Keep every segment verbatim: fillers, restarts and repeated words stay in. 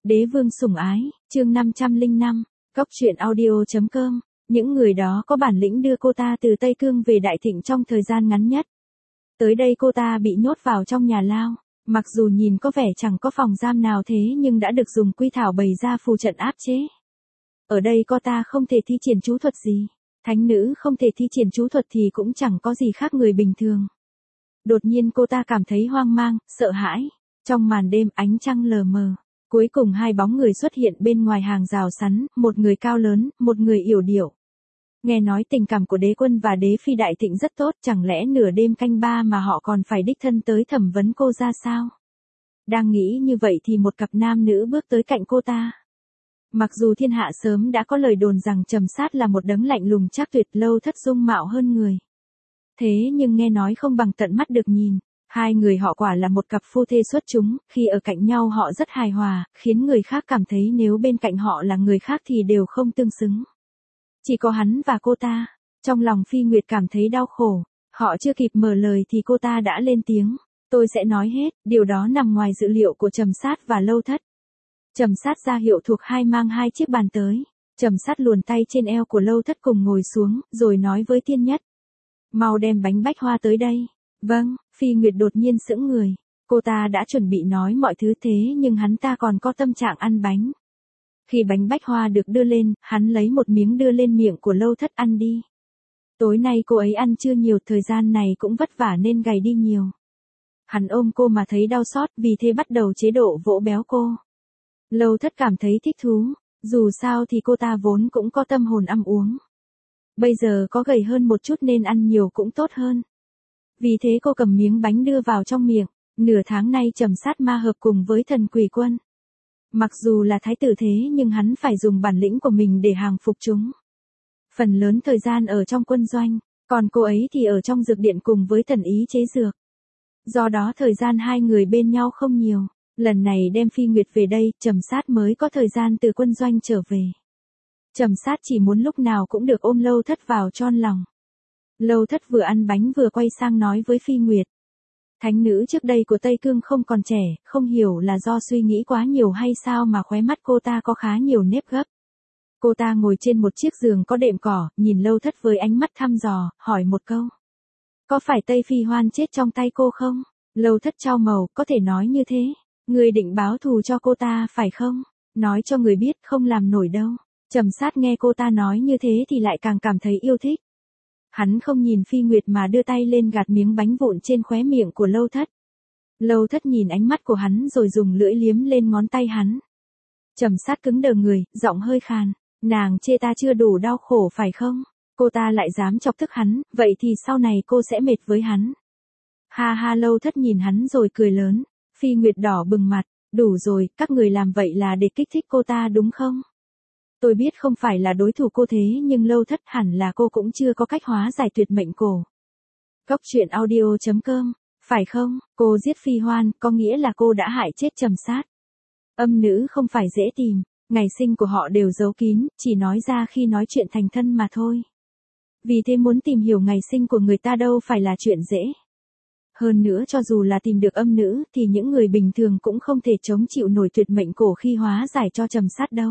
Đế vương sủng ái, chương năm trăm lẻ năm, Cốc truyện audio.com, những người đó có bản lĩnh đưa cô ta từ Tây Cương về Đại Thịnh trong thời gian ngắn nhất. Tới đây cô ta bị nhốt vào trong nhà lao, mặc dù nhìn có vẻ chẳng có phòng giam nào thế nhưng đã được dùng quy thảo bày ra phù trận áp chế. Ở đây cô ta không thể thi triển chú thuật gì, thánh nữ không thể thi triển chú thuật thì cũng chẳng có gì khác người bình thường. Đột nhiên cô ta cảm thấy hoang mang, sợ hãi, trong màn đêm ánh trăng lờ mờ. Cuối cùng hai bóng người xuất hiện bên ngoài hàng rào sắn, một người cao lớn, một người yểu điệu. Nghe nói tình cảm của đế quân và đế phi Đại Thịnh rất tốt, chẳng lẽ nửa đêm canh ba mà họ còn phải đích thân tới thẩm vấn cô ra sao? Đang nghĩ như vậy thì một cặp nam nữ bước tới cạnh cô ta. Mặc dù thiên hạ sớm đã có lời đồn rằng Trầm Sát là một đấng lạnh lùng trác tuyệt, Lâu Thất dung mạo hơn người. Thế nhưng nghe nói không bằng tận mắt được nhìn. Hai người họ quả là một cặp phu thê xuất chúng, khi ở cạnh nhau họ rất hài hòa, khiến người khác cảm thấy nếu bên cạnh họ là người khác thì đều không tương xứng. Chỉ có hắn và cô ta. Trong lòng Phi Nguyệt cảm thấy đau khổ, họ chưa kịp mở lời thì cô ta đã lên tiếng. Tôi sẽ nói hết, điều đó nằm ngoài dự liệu của Trầm Sát và Lâu Thất. Trầm Sát ra hiệu thuộc hai mang hai chiếc bàn tới. Trầm Sát luồn tay trên eo của Lâu Thất cùng ngồi xuống, rồi nói với Thiên Nhất. Mau đem bánh bách hoa tới đây. Vâng, Phi Nguyệt đột nhiên sững người. Cô ta đã chuẩn bị nói mọi thứ thế nhưng hắn ta còn có tâm trạng ăn bánh. Khi bánh bách hoa được đưa lên, hắn lấy một miếng đưa lên miệng của Lâu Thất ăn đi. Tối nay cô ấy ăn chưa nhiều, thời gian này cũng vất vả nên gầy đi nhiều. Hắn ôm cô mà thấy đau xót, vì thế bắt đầu chế độ vỗ béo cô. Lâu Thất cảm thấy thích thú, dù sao thì cô ta vốn cũng có tâm hồn ăn uống. Bây giờ có gầy hơn một chút nên ăn nhiều cũng tốt hơn. Vì thế cô cầm miếng bánh đưa vào trong miệng. Nửa tháng nay Trầm Sát ma hợp cùng với Thần Quỷ Quân. Mặc dù là thái tử thế nhưng hắn phải dùng bản lĩnh của mình để hàng phục chúng. Phần lớn thời gian ở trong quân doanh, còn cô ấy thì ở trong dược điện cùng với Thần Ý chế dược. Do đó thời gian hai người bên nhau không nhiều. Lần này đem Phi Nguyệt về đây, Trầm Sát mới có thời gian từ quân doanh trở về. Trầm Sát chỉ muốn lúc nào cũng được ôm Lâu Thất vào trọn lòng. Lâu Thất vừa ăn bánh vừa quay sang nói với Phi Nguyệt. Thánh nữ trước đây của Tây Cương không còn trẻ, không hiểu là do suy nghĩ quá nhiều hay sao mà khóe mắt cô ta có khá nhiều nếp gấp. Cô ta ngồi trên một chiếc giường có đệm cỏ, nhìn Lâu Thất với ánh mắt thăm dò, hỏi một câu. Có phải Tây Phi Hoan chết trong tay cô không? Lâu Thất chau màu, có thể nói như thế. Người định báo thù cho cô ta phải không? Nói cho người biết không làm nổi đâu. Trầm Sát nghe cô ta nói như thế thì lại càng cảm thấy yêu thích. Hắn không nhìn Phi Nguyệt mà đưa tay lên gạt miếng bánh vụn trên khóe miệng của Lâu Thất. Lâu Thất nhìn ánh mắt của hắn rồi dùng lưỡi liếm lên ngón tay hắn. Trầm Sát cứng đờ người, giọng hơi khàn. Nàng chê ta chưa đủ đau khổ phải không? Cô ta lại dám chọc tức hắn, vậy thì sau này cô sẽ mệt với hắn. Ha ha, Lâu Thất nhìn hắn rồi cười lớn. Phi Nguyệt đỏ bừng mặt. Đủ rồi, các người làm vậy là để kích thích cô ta đúng không? Tôi biết không phải là đối thủ cô thế nhưng Lâu Thất hẳn là cô cũng chưa có cách hóa giải tuyệt mệnh cổ. Cốc truyện audio.com, phải không? Cô giết Phi Hoan, có nghĩa là cô đã hại chết Trầm Sát. Âm nữ không phải dễ tìm, ngày sinh của họ đều giấu kín, chỉ nói ra khi nói chuyện thành thân mà thôi. Vì thế muốn tìm hiểu ngày sinh của người ta đâu phải là chuyện dễ. Hơn nữa cho dù là tìm được âm nữ thì những người bình thường cũng không thể chống chịu nổi tuyệt mệnh cổ khi hóa giải cho Trầm Sát đâu.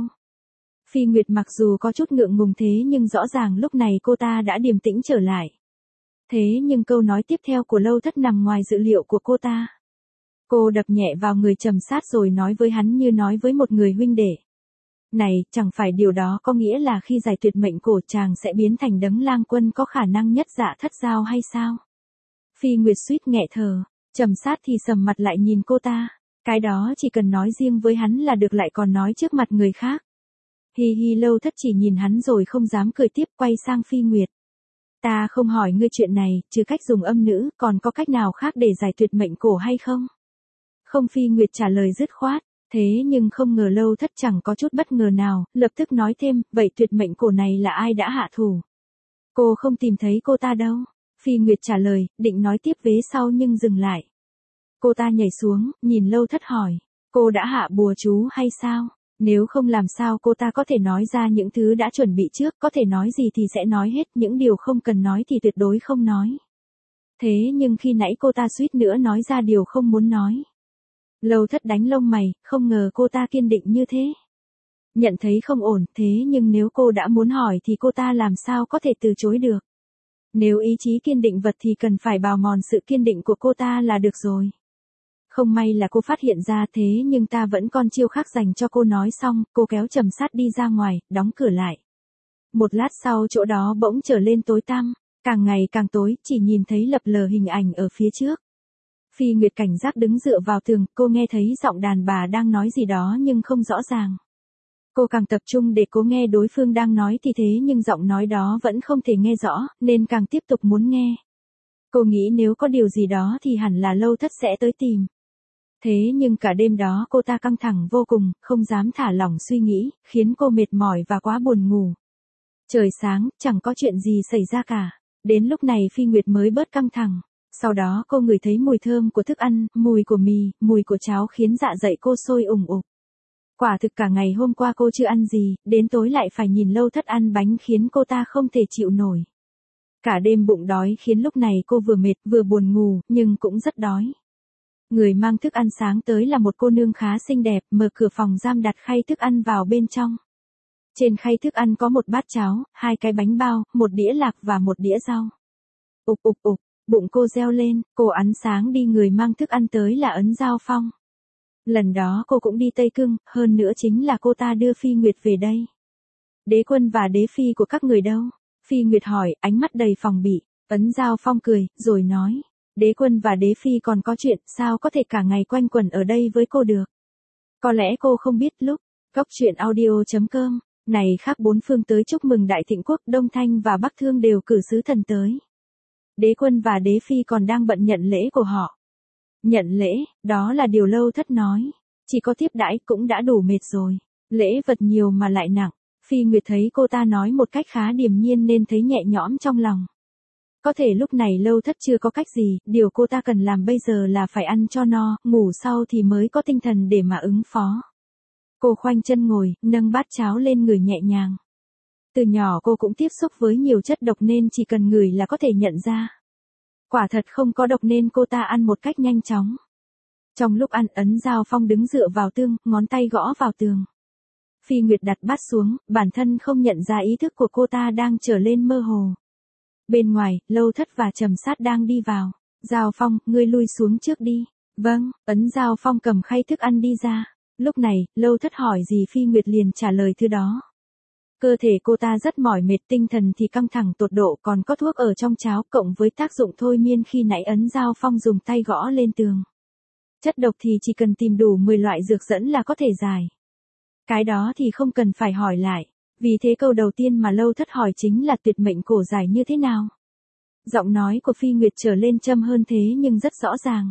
Phi Nguyệt mặc dù có chút ngượng ngùng thế nhưng rõ ràng lúc này cô ta đã điềm tĩnh trở lại. Thế nhưng câu nói tiếp theo của Lâu Thất nằm ngoài dự liệu của cô ta. Cô đập nhẹ vào người Trầm Sát rồi nói với hắn như nói với một người huynh đệ. Này, chẳng phải điều đó có nghĩa là khi giải tuyệt mệnh cổ chàng sẽ biến thành đấng lang quân có khả năng nhất dạ thất giao hay sao? Phi Nguyệt suýt nghẹt thở, Trầm Sát thì sầm mặt lại nhìn cô ta. Cái đó chỉ cần nói riêng với hắn là được, lại còn nói trước mặt người khác. Hi hi, Lâu Thất chỉ nhìn hắn rồi không dám cười tiếp, quay sang Phi Nguyệt. Ta không hỏi ngươi chuyện này, trừ cách dùng âm nữ, còn có cách nào khác để giải tuyệt mệnh cổ hay không? Không, Phi Nguyệt trả lời dứt khoát. Thế nhưng không ngờ Lâu Thất chẳng có chút bất ngờ nào, lập tức nói thêm, vậy tuyệt mệnh cổ này là ai đã hạ thủ? Cô không tìm thấy cô ta đâu. Phi Nguyệt trả lời, định nói tiếp vế sau nhưng dừng lại. Cô ta nhảy xuống, nhìn Lâu Thất hỏi, cô đã hạ bùa chú hay sao? Nếu không làm sao cô ta có thể nói ra những thứ đã chuẩn bị trước, có thể nói gì thì sẽ nói hết, những điều không cần nói thì tuyệt đối không nói. Thế nhưng khi nãy cô ta suýt nữa nói ra điều không muốn nói. Lâu Thất đánh lông mày, không ngờ cô ta kiên định như thế. Nhận thấy không ổn, thế nhưng nếu cô đã muốn hỏi thì cô ta làm sao có thể từ chối được. Nếu ý chí kiên định vật thì cần phải bào mòn sự kiên định của cô ta là được rồi. Không may là cô phát hiện ra thế nhưng ta vẫn còn chiêu khác dành cho cô. Nói xong, cô kéo Trầm Sát đi ra ngoài, đóng cửa lại. Một lát sau chỗ đó bỗng trở lên tối tăm, càng ngày càng tối, chỉ nhìn thấy lập lờ hình ảnh ở phía trước. Phi Nguyệt cảnh giác đứng dựa vào tường, cô nghe thấy giọng đàn bà đang nói gì đó nhưng không rõ ràng. Cô càng tập trung để cố nghe đối phương đang nói thì thế nhưng giọng nói đó vẫn không thể nghe rõ, nên càng tiếp tục muốn nghe. Cô nghĩ nếu có điều gì đó thì hẳn là Lâu Thất sẽ tới tìm. Thế nhưng cả đêm đó cô ta căng thẳng vô cùng, không dám thả lỏng suy nghĩ, khiến cô mệt mỏi và quá buồn ngủ. Trời sáng, chẳng có chuyện gì xảy ra cả. Đến lúc này Phi Nguyệt mới bớt căng thẳng. Sau đó cô ngửi thấy mùi thơm của thức ăn, mùi của mì, mùi của cháo khiến dạ dày cô sôi ủng ục. Quả thực cả ngày hôm qua cô chưa ăn gì, đến tối lại phải nhìn Lâu Thất ăn bánh khiến cô ta không thể chịu nổi. Cả đêm bụng đói khiến lúc này cô vừa mệt vừa buồn ngủ, nhưng cũng rất đói. Người mang thức ăn sáng tới là một cô nương khá xinh đẹp, mở cửa phòng giam đặt khay thức ăn vào bên trong. Trên khay thức ăn có một bát cháo, hai cái bánh bao, một đĩa lạc và một đĩa rau. Ục ục ục, bụng cô reo lên, cô ăn sáng đi. Người mang thức ăn tới là Ấn Giao Phong. Lần đó cô cũng đi Tây Cương, hơn nữa chính là cô ta đưa Phi Nguyệt về đây. Đế quân và đế phi của các người đâu? Phi Nguyệt hỏi, ánh mắt đầy phòng bị. Ấn Giao Phong cười, rồi nói. Đế quân và đế phi còn có chuyện, sao có thể cả ngày quanh quẩn ở đây với cô được? Có lẽ cô không biết lúc. Góc truyện audio chấm com, này khác bốn phương tới chúc mừng Đại Thịnh Quốc, Đông Thanh và Bắc Thương đều cử sứ thần tới. Đế quân và đế phi còn đang bận nhận lễ của họ. Nhận lễ, đó là điều Lâu Thất nói. Chỉ có tiếp đãi cũng đã đủ mệt rồi. Lễ vật nhiều mà lại nặng. Phi Nguyệt thấy cô ta nói một cách khá điềm nhiên nên thấy nhẹ nhõm trong lòng. Có thể lúc này Lâu Thất chưa có cách gì, điều cô ta cần làm bây giờ là phải ăn cho no, ngủ sau thì mới có tinh thần để mà ứng phó. Cô khoanh chân ngồi, nâng bát cháo lên người nhẹ nhàng. Từ nhỏ cô cũng tiếp xúc với nhiều chất độc nên chỉ cần ngửi là có thể nhận ra. Quả thật không có độc nên cô ta ăn một cách nhanh chóng. Trong lúc ăn, Ấn Giao Phong đứng dựa vào tường, ngón tay gõ vào tường. Phi Nguyệt đặt bát xuống, bản thân không nhận ra ý thức của cô ta đang trở lên mơ hồ. Bên ngoài, Lâu Thất và Trầm Sát đang đi vào. Giao Phong, ngươi lui xuống trước đi. Vâng, Ấn Giao Phong cầm khay thức ăn đi ra. Lúc này, Lâu Thất hỏi gì Phi Nguyệt liền trả lời thứ đó. Cơ thể cô ta rất mỏi mệt, tinh thần thì căng thẳng tột độ, còn có thuốc ở trong cháo cộng với tác dụng thôi miên khi nãy Ấn Giao Phong dùng tay gõ lên tường. Chất độc thì chỉ cần tìm đủ mười loại dược dẫn là có thể giải. Cái đó thì không cần phải hỏi lại. Vì thế câu đầu tiên mà Lâu Thất hỏi chính là tuyệt mệnh cổ giải như thế nào. Giọng nói của Phi Nguyệt trở lên châm hơn thế nhưng rất rõ ràng.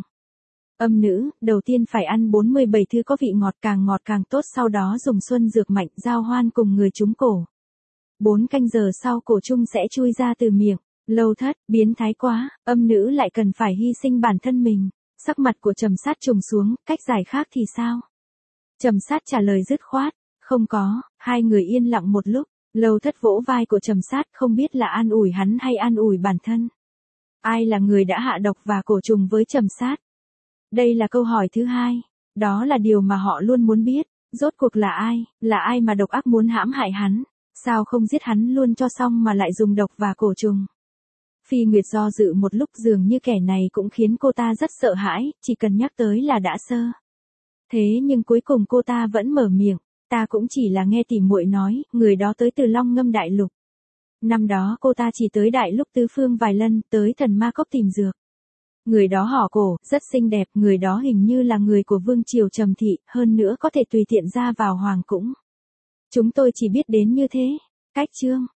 Âm nữ, đầu tiên phải ăn bốn mươi bảy thứ có vị ngọt, càng ngọt càng tốt, sau đó dùng xuân dược mạnh giao hoan cùng người trúng cổ. Bốn canh giờ sau cổ chung sẽ chui ra từ miệng. Lâu Thất, biến thái quá, âm nữ lại cần phải hy sinh bản thân mình. Sắc mặt của Trầm Sát trùng xuống, cách giải khác thì sao? Trầm Sát trả lời dứt khoát, không có. Hai người yên lặng một lúc. Lâu Thất vỗ vai của Trầm Sát, không biết là an ủi hắn hay an ủi bản thân. Ai là người đã hạ độc và cổ trùng với Trầm Sát? Đây là câu hỏi thứ hai. Đó là điều mà họ luôn muốn biết. Rốt cuộc là ai? Là ai mà độc ác muốn hãm hại hắn? Sao không giết hắn luôn cho xong mà lại dùng độc và cổ trùng? Phi Nguyệt do dự một lúc, dường như kẻ này cũng khiến cô ta rất sợ hãi, chỉ cần nhắc tới là đã sơ. Thế nhưng cuối cùng cô ta vẫn mở miệng. Ta cũng chỉ là nghe tỉ muội nói, người đó tới từ Long Ngâm Đại Lục. Năm đó cô ta chỉ tới Đại Lục Tứ Phương vài lần, tới Thần Ma Cốc tìm dược. Người đó họ Cổ, rất xinh đẹp, người đó hình như là người của Vương Triều Trầm Thị, hơn nữa có thể tùy tiện ra vào Hoàng Cung. Chúng tôi chỉ biết đến như thế. Cách chương